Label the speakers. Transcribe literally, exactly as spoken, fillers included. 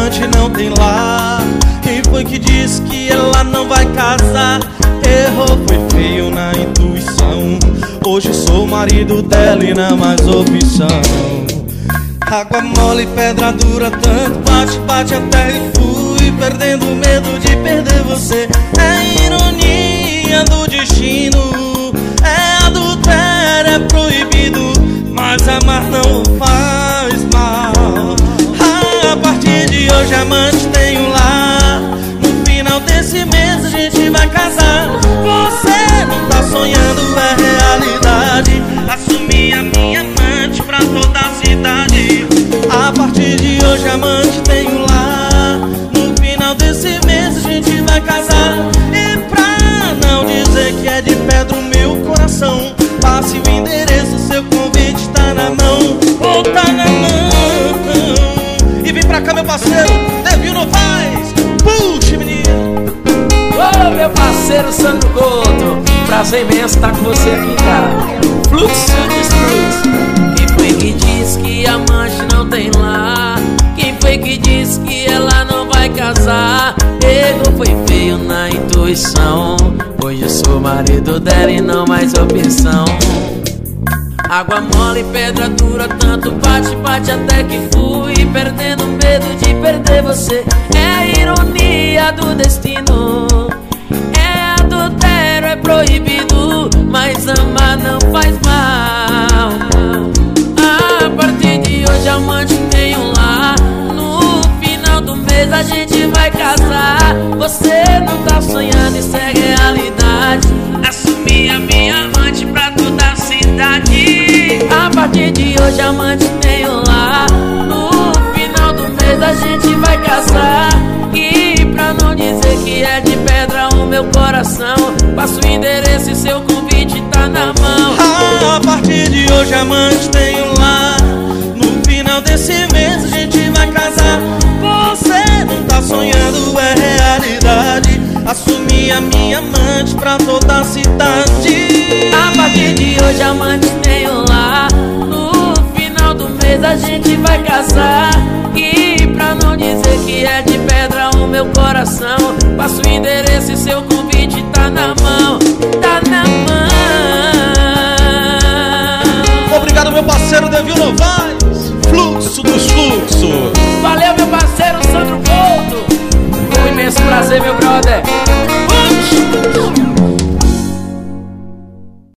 Speaker 1: amante não tem lar. Quem foi que disse que ela não vai casar? Errou, foi feio na intuição. Hoje sou marido dela e não mais opção. Água mole, pedra dura, tanto bate, bate até e fui perdendo o medo de perder você. É ironia do destino, é adultério, é proibido, mas amar não faz mal. A partir de hoje amante tem um lar. No final desse mês a gente vai casar. Você não tá sonhando, é realidade. Assumi a minha amante pra toda a cidade. A partir de hoje amante tem um lar. No final desse mês a gente vai casar. E pra não dizer que é de pedra o meu coração, passe o endereço, seu convite tá na mão. Ou tá na mão. E vem pra cá meu parceiro, Devinho Novaes. Puxa menino.
Speaker 2: Ô meu parceiro Sandro Couto, prazer imenso estar com você aqui, cara. Fluxo dos fluxos.
Speaker 3: Quem foi que disse que amante não tem lar? Quem foi que disse que ela não vai casar? Erro foi feio na intuição. Hoje eu sou marido dela e não mais opção. Água mole, pedra dura, tanto bate, bate até que fui perdendo medo de perder você. É ironia do destino, é adultério, é proibido, mas amar não faz mal. A partir de hoje amante tem um lar. No final do mês a gente vai casar. Você não tá sonhando, isso é realidade. Assumi a minha amante pra toda a cidade. A partir de hoje amante tem um lar. No final do mês a gente vai casar. E pra não dizer que é de pedra o meu coração, passo o endereço e seu convite tá na mão.
Speaker 1: Ah, a partir de hoje amante tem um lar. No final desse mês a gente vai casar. Você não tá sonhando, é realidade. Assumi a minha amante pra toda a cidade.
Speaker 3: A partir de hoje amante tem um lar. No final do mês a gente vai casar. E pra não dizer que é de pedra o meu coração, passo o endereço e seu convite tá na mão. Tá na mão.
Speaker 1: Obrigado meu parceiro Devinho Novaes.